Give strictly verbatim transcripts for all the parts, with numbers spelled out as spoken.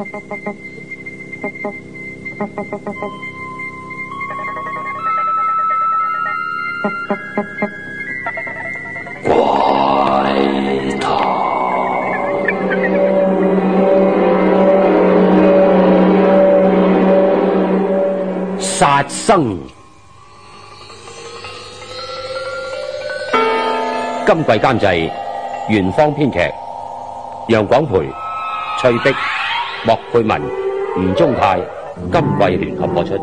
怪談殺生。今季監製元芳，編劇楊廣培、翠碧、莫佩文、吳宗泰，今季聯合播出。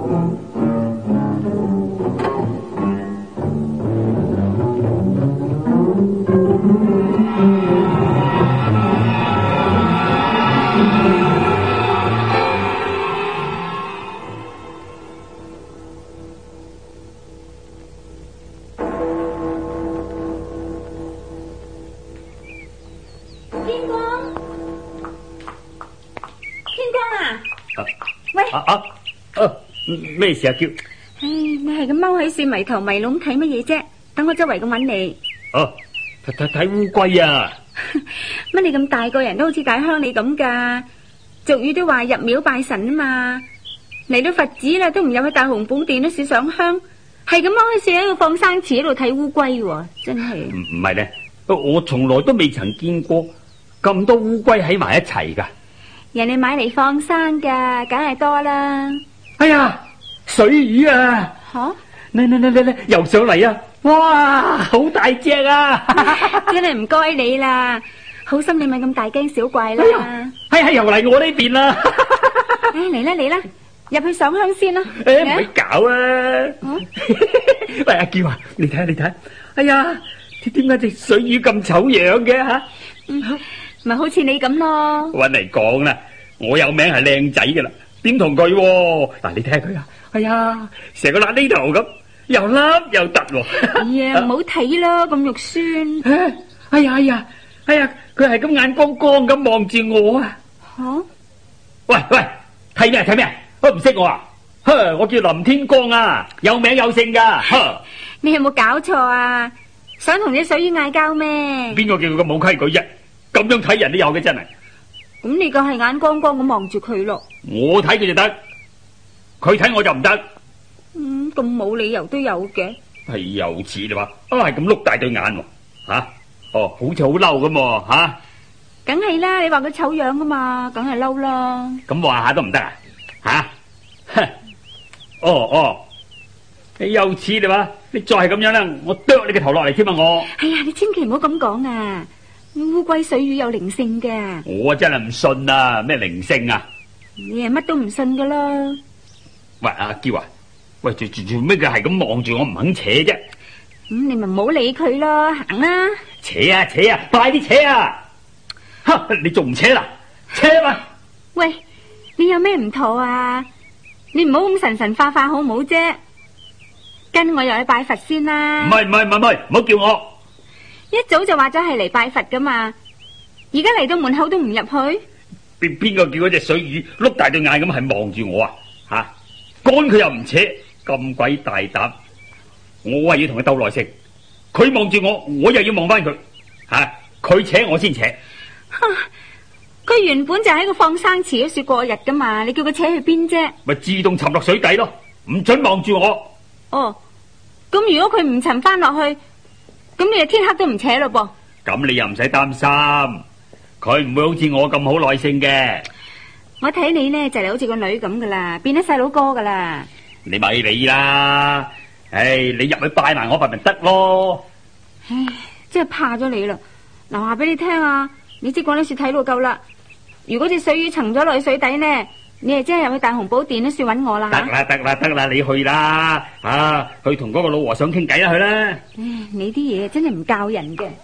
咩事啊？叫唉，你係咁踎喺樹迷頭迷腦睇乜嘢啫？等我周圍咁揾你。 哦，睇睇睇烏龜啊！ 乜你咁大個人都好似大鄉里咁噶？俗語都話入廟拜神啊嘛。嚟到佛寺啦，都唔入去大雄寶殿都少上香，係咁踎喺樹喺度放生池喺度睇烏龜，真係。 唔唔係咧，我從來都未曾見過咁多烏龜喺埋一齊噶。 人哋買嚟放生噶，梗係多啦。 哎呀！水魚啊！ 吓， 嚟嚟嚟嚟嚟，游上嚟啊！哇，好大隻啊！ 真係唔該你啦，好心你咪咁大驚小怪啦。 哎呀，又嚟我呢邊啦！ 哎，嚟啦嚟啦，入去上香先啦。 誒，唔好搞啊！喂，阿嬌啊，你睇下你睇下，哎呀，點解隻水魚咁醜樣嘅吓？ 咪好似你咁咯。 搵嚟講啦，我有名係靚仔噶啦，點同佢？嗱，你睇下佢啊！哎呀，成個瘌痢頭咁，又凹又凸喎。 哎呀，唔好睇啦，咁肉酸。 哎呀哎呀哎呀，佢係咁眼光光咁望住我啊！ 吓？ 喂喂，睇咩睇咩？我唔識我啊！呵，我叫林天光啊，有名有姓噶。呵， 你有冇搞錯啊？想同隻水魚嗌交咩？ 邊個叫佢咁冇規矩啫？咁樣睇人都有嘅真係。 咁你梗係眼光光咁望住佢咯。 我睇佢就得。佢睇我就唔得， 嗯，咁冇理由都有嘅。 係又似你話，啊係咁碌大對眼喎，吓，哦，好似好嬲咁喎，吓， 梗係啦，你話佢醜樣噶嘛，梗係嬲啦。 咁話下都唔得啊，吓，哼，哦哦，你又似你話，你再係咁樣啦，我剁你個頭落嚟添啊我。 哎呀，你千祈唔好咁講啊，烏龜水魚有靈性嘅。 我真係唔信啊，咩靈性啊？ 你係乜都唔信噶啦。 喂，阿嬌啊，喂，做做做咩嘅係咁望住我唔肯扯啫？ 咁、嗯、你咪唔好理佢咯，行啦。 扯啊扯啊，快啲扯啊！哈，你仲唔扯啦？扯啊！ 喂，你有咩唔妥啊？你唔好咁神神化化好唔好啫？跟我入去拜佛先啦。 唔係唔係唔係唔係，唔好叫我。 一早就話咗係嚟拜佛噶嘛，而家嚟到門口都唔入去。 邊邊個叫嗰隻水魚碌大對眼咁係望住我啊？吓！趕佢又唔扯，咁鬼大膽！我係要同佢鬥耐性，佢望住我，我又要望翻佢，吓佢扯我先扯。 佢原本就喺個放生池嗰處過日噶嘛，你叫佢扯去邊啫？ 咪自動沉落水底咯，唔准望住我。 哦，咁如果佢唔沉翻落去，咁你就天黑都唔扯咯噃。 咁你又唔使擔心，佢唔會好似我咁好耐性嘅。 我睇你呢就係好似個女咁噶啦，變咗細佬哥噶啦。 你咪理啦，唉，你入去拜埋我份咪得咯。 唉，真係怕咗你啦。嗱，話俾你聽啊，你即管呢樹睇到夠啦。如果隻水魚沉咗落去水底呢，你係真係入去大雄寶殿呢樹揾我啦。 得啦得啦得啦，你去啦，啊，去同嗰個老和尚傾偈啦去啦。 唉，你啲嘢真係唔教人嘅。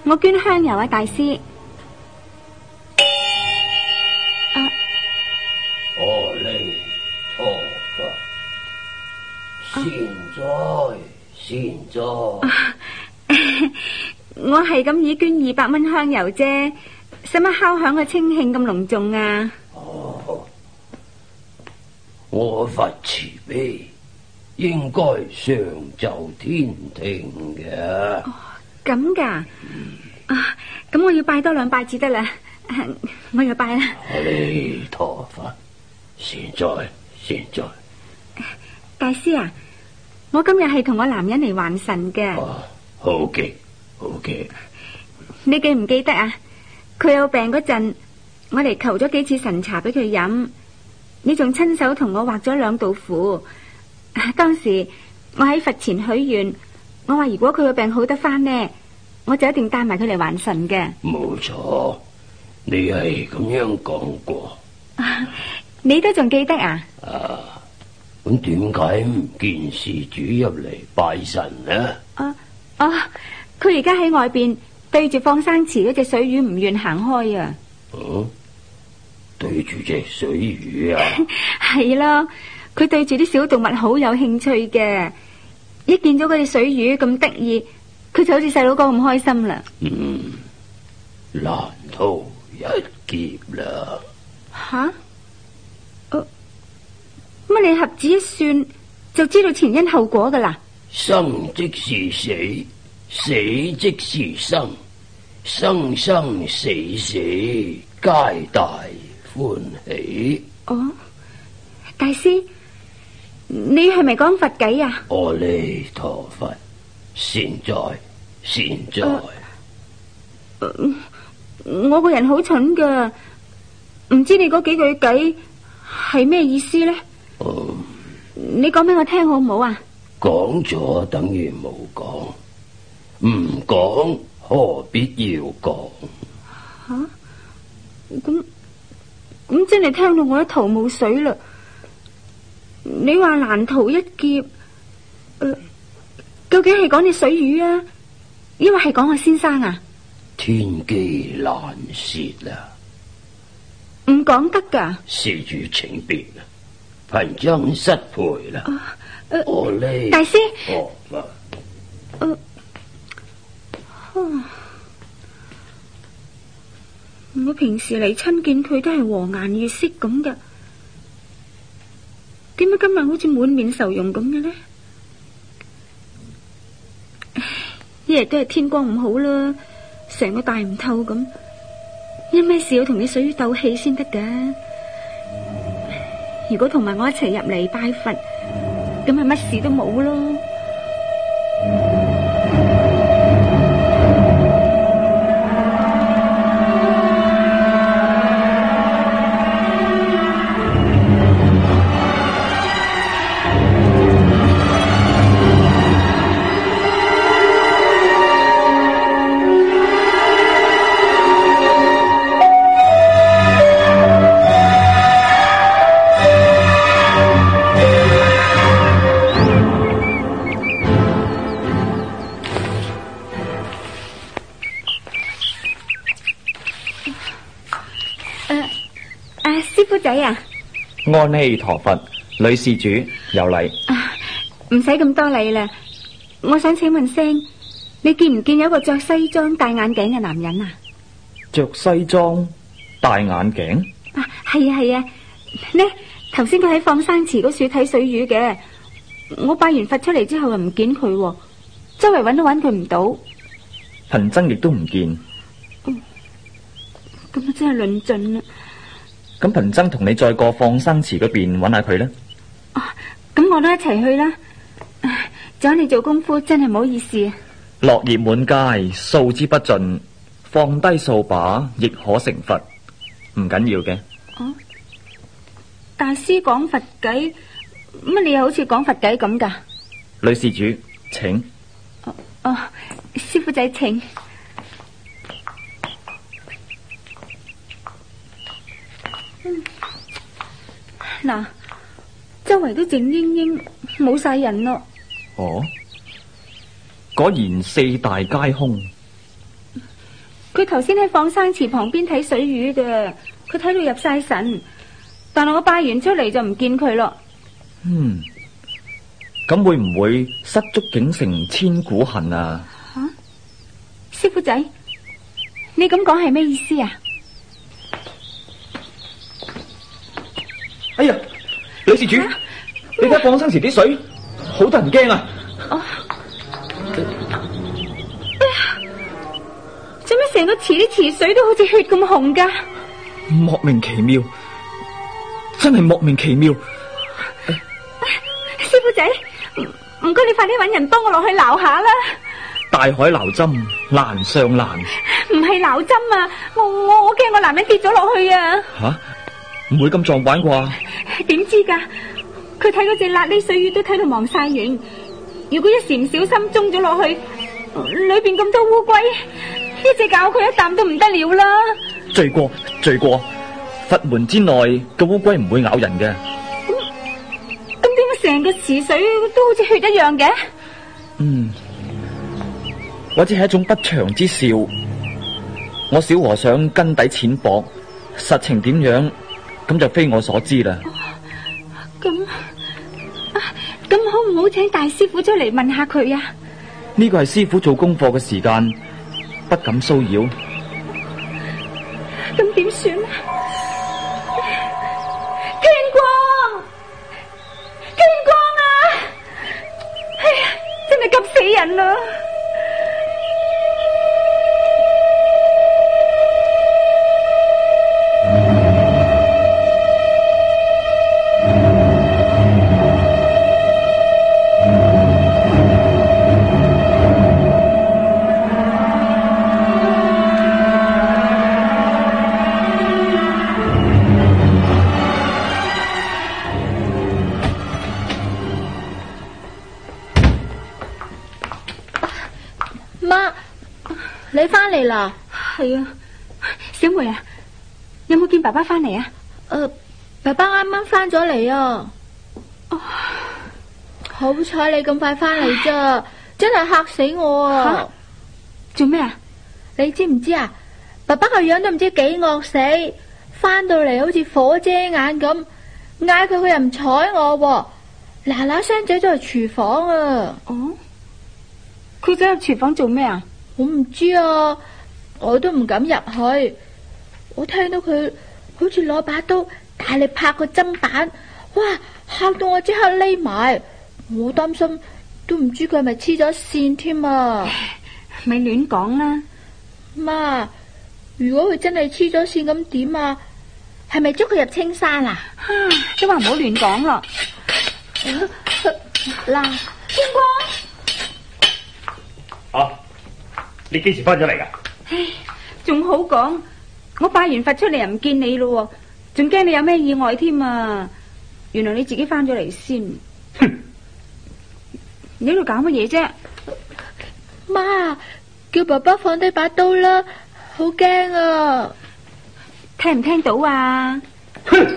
我捐香油啊，大師。啊， 阿彌陀佛，善哉善哉。 我係咁以捐二百蚊香油啫，使乜敲響個清慶咁隆重啊？ 哦，我佛慈悲，應該上奏天庭嘅。 咁噶？啊，咁我要拜多兩拜至得啦。我要拜啦。 阿彌陀佛，善哉善哉。 大師啊，我今日係同我男人嚟還神嘅。 啊，好嘅好嘅。 你記唔記得啊？佢有病嗰陣，我嚟求咗幾次神茶俾佢飲，你仲親手同我畫咗兩道符。當時我喺佛前許願，我話如果佢個病好得翻呢，我就一定帶埋佢嚟還神嘅。 冇錯，你係咁樣講過。 啊，你都仲記得啊？ 啊，咁點解唔見事主入嚟拜神呢？ 啊啊，佢而家喺外邊對住放生池嗰隻水魚唔願行開啊！ 嗯，對住隻水魚啊？ 係咯，佢對住啲小動物好有興趣嘅，一見到嗰隻水魚咁得意，佢就好似細佬哥咁開心啦。 嗯，難逃一劫啦。 吓？乜、啊、你合指一算就知道前因後果噶啦？ 生即是死，死即是生，生生死死皆大歡喜。 哦，大師，你係咪講佛偈啊？ 阿彌陀佛，善哉善哉。 啊呃、我個人好蠢噶，唔知你嗰幾句偈係咩意思呢？ 嗯， 你講俾我聽好唔好啊？ 講咗等於冇講，唔講何必要講？ 吓、啊，咁咁真係聽到我一頭霧水啦！你話難逃一劫，呃、究竟係講隻水魚啊，抑或係講我先生啊？ 天機難泄啦， 唔講得噶。 施主請便啦，貧僧失陪啦。 啊呃、 阿彌大師， 陀佛。 呃啊、我平時嚟親見佢都係和顏悅色咁噶，點解今日好似滿面愁容咁嘅呢？一日都係天光唔好啦，成個大唔透咁，因咩事要同你水魚鬥氣先得噶？如果同埋我一齊入嚟拜佛，咁咪乜事都冇咯。仔啊， 阿彌陀佛，女施主有禮。 唔使咁多禮啦，我想請問聲，你見唔見有一個着西裝戴眼鏡嘅男人啊？ 着西裝戴眼鏡？ 啊，係啊係啊，呢頭先佢喺放生池嗰處睇水魚嘅，我拜完佛出嚟之後又唔見佢，周圍揾都揾佢唔到， 貧僧亦都唔見。 咁啊真係論盡啦。 咁貧僧同你再過放生池嗰邊揾下佢啦。 哦，咁我都一齊去啦。找你做功夫真係唔好意思啊。 落葉滿街，掃之不盡，放低掃把亦可成佛，唔緊要嘅。 哦，大師講佛偈，乜你又好似講佛偈咁噶？ 女施主，請。 哦，哦，師父仔請。嗱、嗯，周圍都靜英英，冇晒人咯。 哦，果然四大皆空。 佢頭先喺放生池旁邊睇水魚嘅，佢睇到入晒神，但係我拜完出嚟就唔見佢咯。 嗯，咁會唔會失足竟成千古恨啊？ 吓、啊，師傅仔，你咁講係咩意思啊？ 哎呀，女事主，啊、你睇放生池啲水，好得人驚啊！ 哦，哎呀，做咩成個池啲池水都好似血咁紅噶？ 莫名其妙，真係莫名其妙。 哎、師傅仔，唔該你快啲搵人幫我落去撈下啦！ 大海撈針，難上難。 唔係撈針啊，我我我驚我男人跌咗落去啊！ 吓、啊，唔會咁撞板啩？ 點知噶？佢睇嗰隻辣痢水魚都睇到望晒影。如果一時唔小心中咗落去，裏邊咁多烏龜，一隻咬佢一啖都唔得了啦！ 罪過，罪過！佛門之內嘅烏龜唔會咬人嘅。 咁咁點解成個池水都好似血一樣嘅？ 嗯，或者係一種不祥之兆。我小和尚根底淺薄，實情點樣，咁就非我所知啦。 咁咁好唔好請大師傅出嚟問下佢啊？ 呢個係師傅做功課嘅時間，不敢騷擾。 咁點算啊？天光，天光啊！哎呀，真係急死人啦！ 你翻嚟啦？ 係啊，小梅啊，有冇見爸爸翻嚟啊？ 誒、呃，爸爸啱啱翻咗嚟啊！ 哦， 好彩你咁快翻嚟咋，真係嚇死我啊！ 做咩啊？ 你知唔知啊？爸爸個樣都唔知幾惡死，翻到嚟好似火遮眼咁，嗌佢佢又唔睬我，嗱嗱聲走咗去廚房啊！ 哦，佢走入廚房做咩啊？ 我唔知啊，我都唔敢入去。我聽到佢好似攞把刀大力拍個砧板，哇！嚇到我即刻匿埋。我擔心都唔知佢係咪黐咗線添啊！ 咪亂講啦， 媽！如果佢真係黐咗線咁點啊？係咪捉佢入青山啊？ 都話唔好亂講咯。 嗱，天光。啊！你幾時翻咗嚟噶？ 唉，仲好講，我拜完佛出嚟又唔見你咯，仲驚你有咩意外添啊！原來你自己翻咗嚟先。 哼！ 你喺度搞乜嘢啫？ 媽，叫爸爸放低把刀啦，好驚啊！ 聽唔聽到啊？ 哼！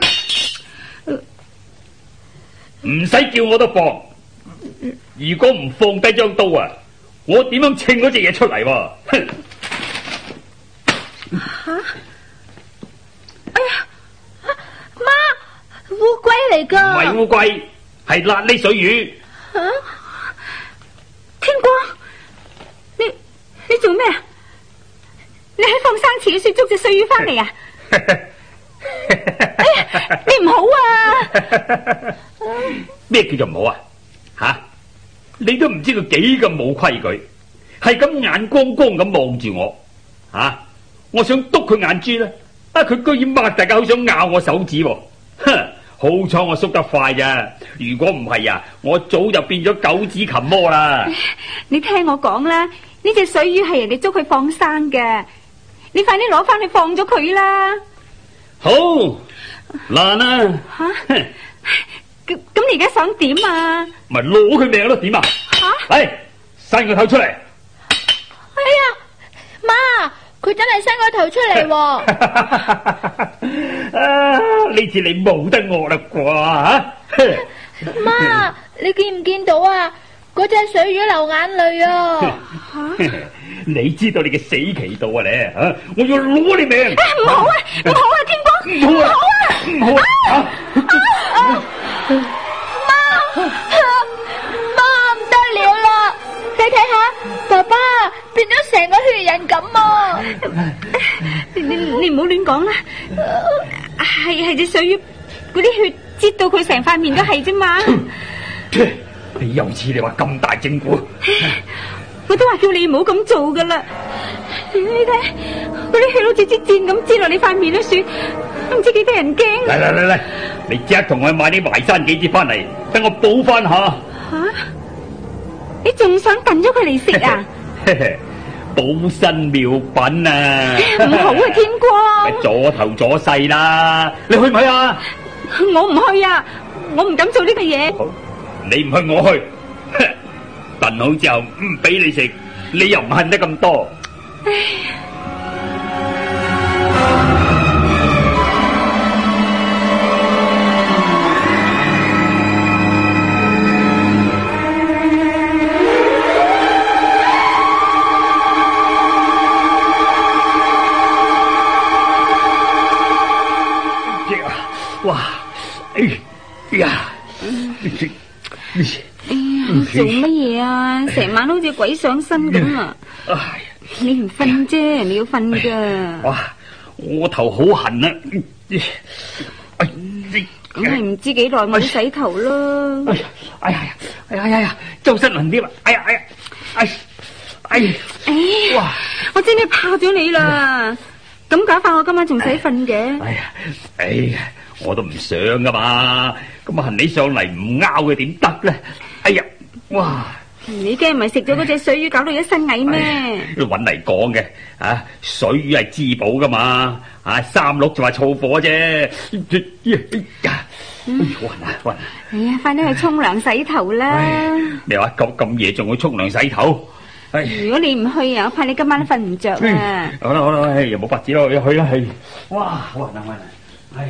唔使叫我都放。如果唔放低張刀啊，我點樣稱嗰隻嘢出嚟？哼！ 吓！哎呀， 媽，烏龜嚟噶！ 唔係烏龜，係辣痢水魚。 吓！天光，你你做咩啊？你喺放生池雪捉隻水魚翻嚟啊？哎呀，你唔好啊！ 咩叫做唔好啊？吓、啊！你都唔知佢幾咁冇規矩，係咁眼光光咁望住我，吓、啊！我想督佢眼珠咧，啊！佢居然擘大家好想咬我手指，哼！好彩我縮得快咋，如果唔係啊，我早就變咗九指琴魔啦！ 你聽我講啦，呢隻水魚係人哋捉佢放生嘅，你快啲攞翻去放咗佢啦！ 好難啊！ 吓、啊，咁咁你而家想點啊？ 咪攞佢命咯，點啊？吓！嚟，伸個頭出嚟！ 哎呀，媽，佢真係伸個頭出嚟喎！ 啊，呢次你冇得惡啦啩？ 媽，你見唔見到啊？嗰隻水魚流眼淚啊！ 你知道你嘅死期到啊你啊！我要攞你命！ 唔好啊，唔好啊，天光， 唔好啊，唔好啊！ 媽，媽唔得了啦！你睇下，爸爸變咗成個血人咁啊！ 你你你唔好亂講啦，係係隻水魚嗰啲血擠到佢成塊面都係啫嘛。 又似你話咁大整蠱， 我都話叫你唔好咁做噶啦。你睇嗰啲血好似支箭咁擠落你塊面都算，都唔知幾得人驚。 嚟嚟嚟嚟，你即刻同我去買啲淮山杞子翻嚟，等我補翻下。 吓、啊，你仲想燉咗佢嚟食啊？ 補身妙品啊！ 唔好啊，天光， 左頭左勢啦，你去唔去啊？ 我唔去啊，我唔敢做呢個嘢。 你唔去，我去。燉好之後唔俾你食，你又唔恨得咁多。哇！哎呀！ 哎呀，做乜嘢啊？成晚好似鬼上身咁啊！你唔瞓啫，你要瞓噶。 哇！我頭好痕啊！ 咁係唔知幾耐冇洗頭咯。 哎呀！哎呀！哎呀！哎呀！周身痕啲啦！哎呀！哎呀！哎！哎！ 哎！哇！我真係怕咗你啦！咁搞法我今晚仲使瞓嘅？ 哎呀！哎呀！我都唔想噶嘛，咁啊行你上嚟唔拗嘅點得咧？哎呀，哇！ 你驚唔係食咗嗰隻水魚搞到一身蟻咩？ 搵嚟講嘅，啊水魚係滋補噶嘛，啊三六就話燥火啫。哎呀，暈啊暈！ 哎呀，快啲去沖涼洗頭啦！ 你話咁咁夜仲去沖涼洗頭？ 如果你唔去啊，我怕你今晚瞓唔着啊！ 好啦好啦，又冇法子咯，去啦係。哇，暈啊暈啊！唉。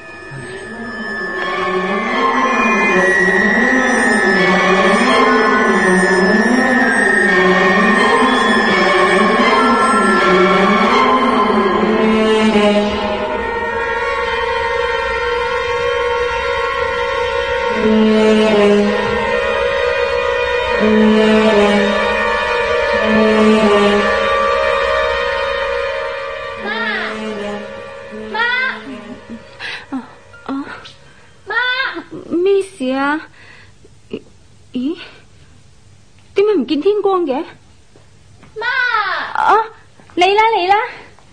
嘅媽啊，嚟啦嚟啦！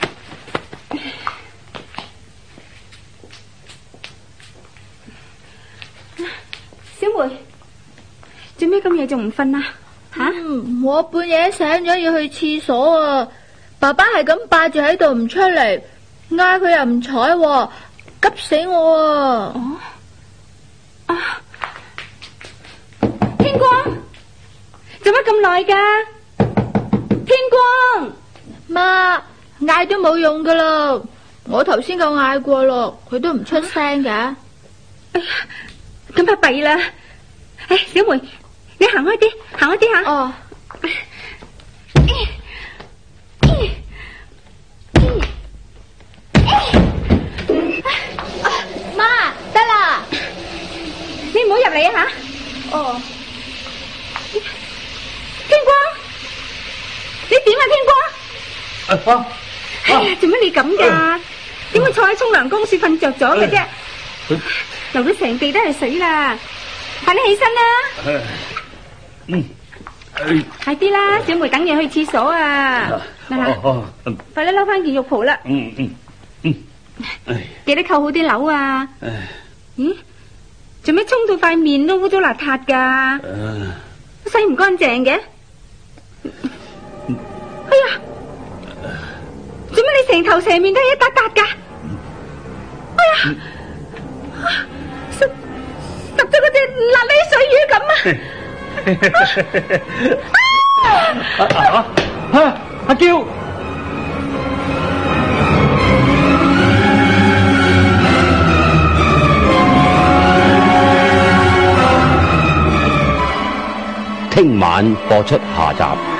小梅，做咩咁夜仲唔瞓啊？吓、 嗯，我半夜醒咗要去廁所啊！爸爸係咁霸住喺度唔出嚟，嗌佢又唔睬，急死我啊！ 哦啊，天光。做乜咁耐噶？天光， 媽嗌都冇用噶啦，我頭先夠嗌過咯，佢都唔出聲嘅。 哎呀，咁啊弊啦！哎，小梅，你行開啲，行開啲吓。哦。 媽，得啦， 你唔好入嚟啊吓。哦。天光，你點啊？天光，啊、哎呀，做乜你咁噶？點、啊、會坐喺沖涼公廁瞓着咗嘅啫？啊、流到成地都係水啦！快啲起身啦！啊、嗯，哎、快啲啦，小梅等你去廁所啊！嗱、啊啊嗯，快啲撈翻件浴袍啦！嗯嗯嗯，哎、記得扣好啲鈕啊！哎、咦，做咩沖到塊面都污糟邋遢噶？啊、洗唔乾淨嘅？哎呀，做乜你成頭成面都係一笪笪噶？哎呀，濕濕咗嗰隻辣痢水魚咁啊！啊啊！阿嬌， 聽晚播出下集。